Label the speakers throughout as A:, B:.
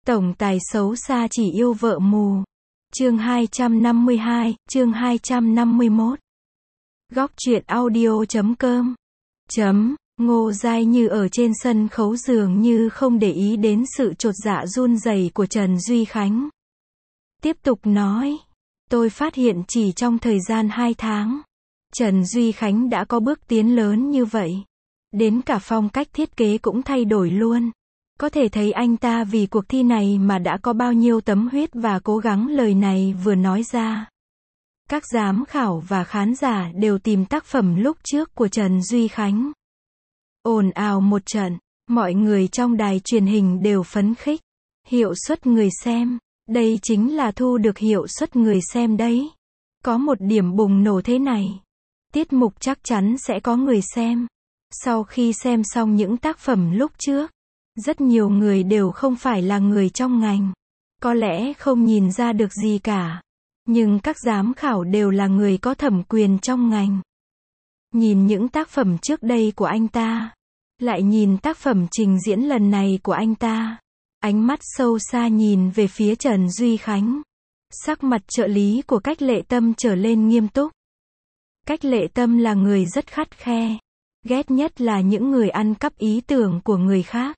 A: Tổng tài xấu xa chỉ yêu vợ mù. Chương 252, chương 251. Góc truyện audio.com. Ngô Giai Như ở trên sân khấu dường như không để ý đến sự chột dạ run rẩy của Trần Duy Khánh. Tiếp tục nói, tôi phát hiện chỉ trong thời gian 2 tháng, Trần Duy Khánh đã có bước tiến lớn như vậy. Đến cả phong cách thiết kế cũng thay đổi luôn. Có thể thấy anh ta vì cuộc thi này mà đã có bao nhiêu tấm huyết và cố gắng. Lời này vừa nói ra, các giám khảo và khán giả đều tìm tác phẩm lúc trước của Trần Duy Khánh. Ồn ào một trận, mọi người trong đài truyền hình đều phấn khích. Hiệu suất người xem, đây chính là thu được hiệu suất người xem đấy. Có một điểm bùng nổ thế này, tiết mục chắc chắn sẽ có người xem. Sau khi xem xong những tác phẩm lúc trước, rất nhiều người đều không phải là người trong ngành, có lẽ không nhìn ra được gì cả. Nhưng các giám khảo đều là người có thẩm quyền trong ngành. Nhìn những tác phẩm trước đây của anh ta, lại nhìn tác phẩm trình diễn lần này của anh ta, ánh mắt sâu xa nhìn về phía Trần Duy Khánh. Sắc mặt trợ lý của Cách Lệ Tâm trở lên nghiêm túc. Cách Lệ Tâm là người rất khắt khe, ghét nhất là những người ăn cắp ý tưởng của người khác.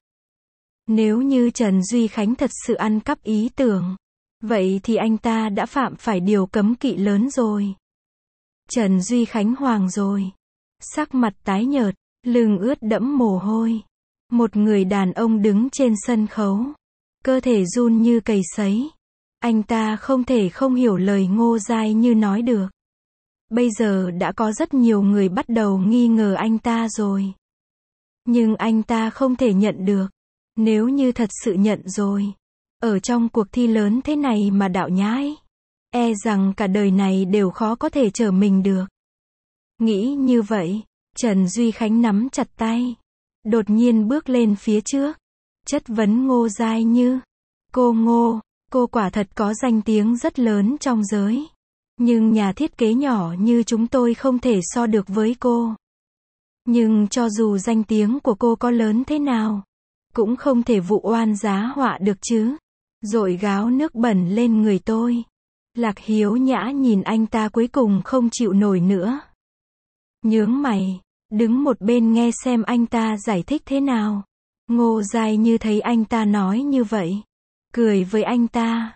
A: Nếu như Trần Duy Khánh thật sự ăn cắp ý tưởng, vậy thì anh ta đã phạm phải điều cấm kỵ lớn rồi. Trần Duy Khánh hoàng rồi, sắc mặt tái nhợt, lưng ướt đẫm mồ hôi. Một người đàn ông đứng trên sân khấu, cơ thể run như cầy sấy. Anh ta không thể không hiểu lời Ngô Giai Như nói được. Bây giờ đã có rất nhiều người bắt đầu nghi ngờ anh ta rồi. Nhưng anh ta không thể nhận được. Nếu như thật sự nhận rồi, ở trong cuộc thi lớn thế này mà đạo nhái, e rằng cả đời này đều khó có thể trở mình được. Nghĩ như vậy, Trần Duy Khánh nắm chặt tay, đột nhiên bước lên phía trước, chất vấn Ngô Giai Như. Cô Ngô, cô quả thật có danh tiếng rất lớn trong giới. Nhưng nhà thiết kế nhỏ như chúng tôi không thể so được với cô. Nhưng cho dù danh tiếng của cô có lớn thế nào, cũng không thể vụ oan giá họa được chứ. Dội gáo nước bẩn lên người tôi. Lạc Hiếu Nhã nhìn anh ta cuối cùng không chịu nổi nữa. Nhướng mày, đứng một bên nghe xem anh ta giải thích thế nào. Ngô Giai Như thấy anh ta nói như vậy, cười với anh ta.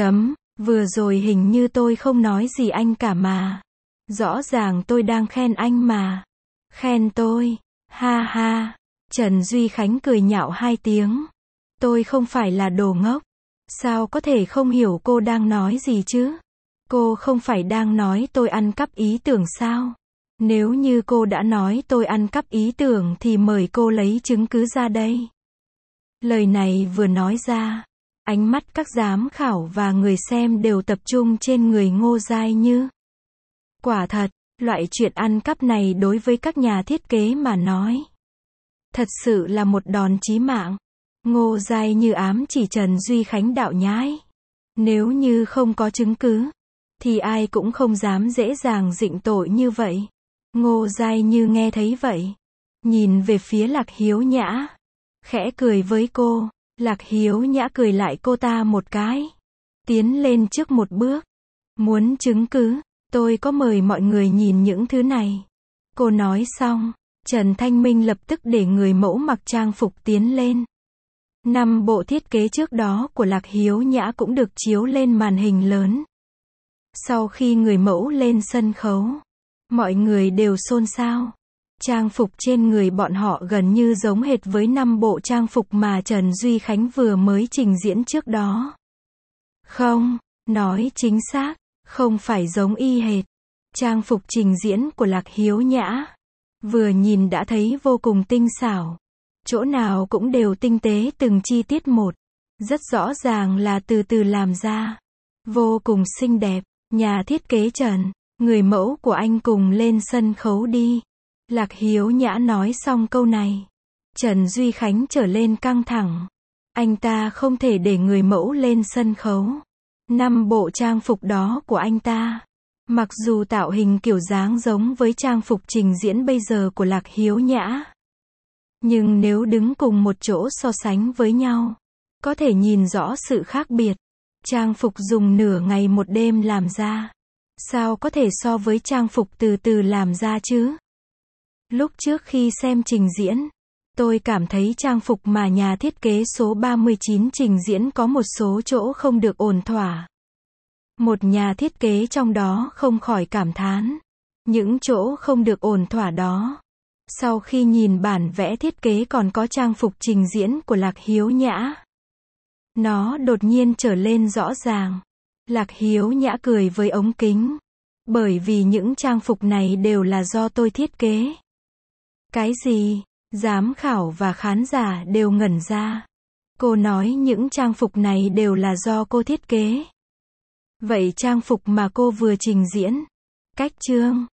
A: Vừa rồi hình như tôi không nói gì anh cả mà. Rõ ràng tôi đang khen anh mà. Khen tôi, ha ha. Trần Duy Khánh cười nhạo 2 tiếng. Tôi không phải là đồ ngốc. Sao có thể không hiểu cô đang nói gì chứ? Cô không phải đang nói tôi ăn cắp ý tưởng sao? Nếu như cô đã nói tôi ăn cắp ý tưởng thì mời cô lấy chứng cứ ra đây. Lời này vừa nói ra, ánh mắt các giám khảo và người xem đều tập trung trên người Ngô Giai Như. Quả thật, loại chuyện ăn cắp này đối với các nhà thiết kế mà nói, thật sự là một đòn chí mạng. Ngô Giai Như ám chỉ Trần Duy Khánh đạo nhái. Nếu như không có chứng cứ, thì ai cũng không dám dễ dàng rịnh tội như vậy. Ngô Giai Như nghe thấy vậy, nhìn về phía Lạc Hiếu Nhã, khẽ cười với cô. Lạc Hiếu Nhã cười lại cô ta một cái, tiến lên trước một bước. Muốn chứng cứ, tôi có mời mọi người nhìn những thứ này. Cô nói xong, Trần Thanh Minh lập tức để người mẫu mặc trang phục tiến lên. 5 bộ thiết kế trước đó của Lạc Hiếu Nhã cũng được chiếu lên màn hình lớn. Sau khi người mẫu lên sân khấu, mọi người đều xôn xao. Trang phục trên người bọn họ gần như giống hệt với 5 bộ trang phục mà Trần Duy Khánh vừa mới trình diễn trước đó. Không, nói chính xác, không phải giống y hệt. Trang phục trình diễn của Lạc Hiếu Nhã, vừa nhìn đã thấy vô cùng tinh xảo. Chỗ nào cũng đều tinh tế từng chi tiết một. Rất rõ ràng là từ từ làm ra. Vô cùng xinh đẹp. Nhà thiết kế Trần, người mẫu của anh cùng lên sân khấu đi. Lạc Hiếu Nhã nói xong câu này, Trần Duy Khánh trở lên căng thẳng. Anh ta không thể để người mẫu lên sân khấu. 5 bộ trang phục đó của anh ta, mặc dù tạo hình kiểu dáng giống với trang phục trình diễn bây giờ của Lạc Hiếu Nhã, nhưng nếu đứng cùng một chỗ so sánh với nhau, có thể nhìn rõ sự khác biệt. Trang phục dùng nửa ngày một đêm làm ra. Sao có thể so với trang phục từ từ làm ra chứ? Lúc trước khi xem trình diễn, tôi cảm thấy trang phục mà nhà thiết kế số 39 trình diễn có một số chỗ không được ổn thỏa. Một nhà thiết kế trong đó không khỏi cảm thán. Những chỗ không được ổn thỏa đó. Sau khi nhìn bản vẽ thiết kế còn có trang phục trình diễn của Lạc Hiếu Nhã, nó đột nhiên trở lên rõ ràng. Lạc Hiếu Nhã cười với ống kính. Bởi vì những trang phục này đều là do tôi thiết kế. Cái gì? Giám khảo và khán giả đều ngẩn ra. Cô nói những trang phục này đều là do cô thiết kế. Vậy trang phục mà cô vừa trình diễn, cách chương,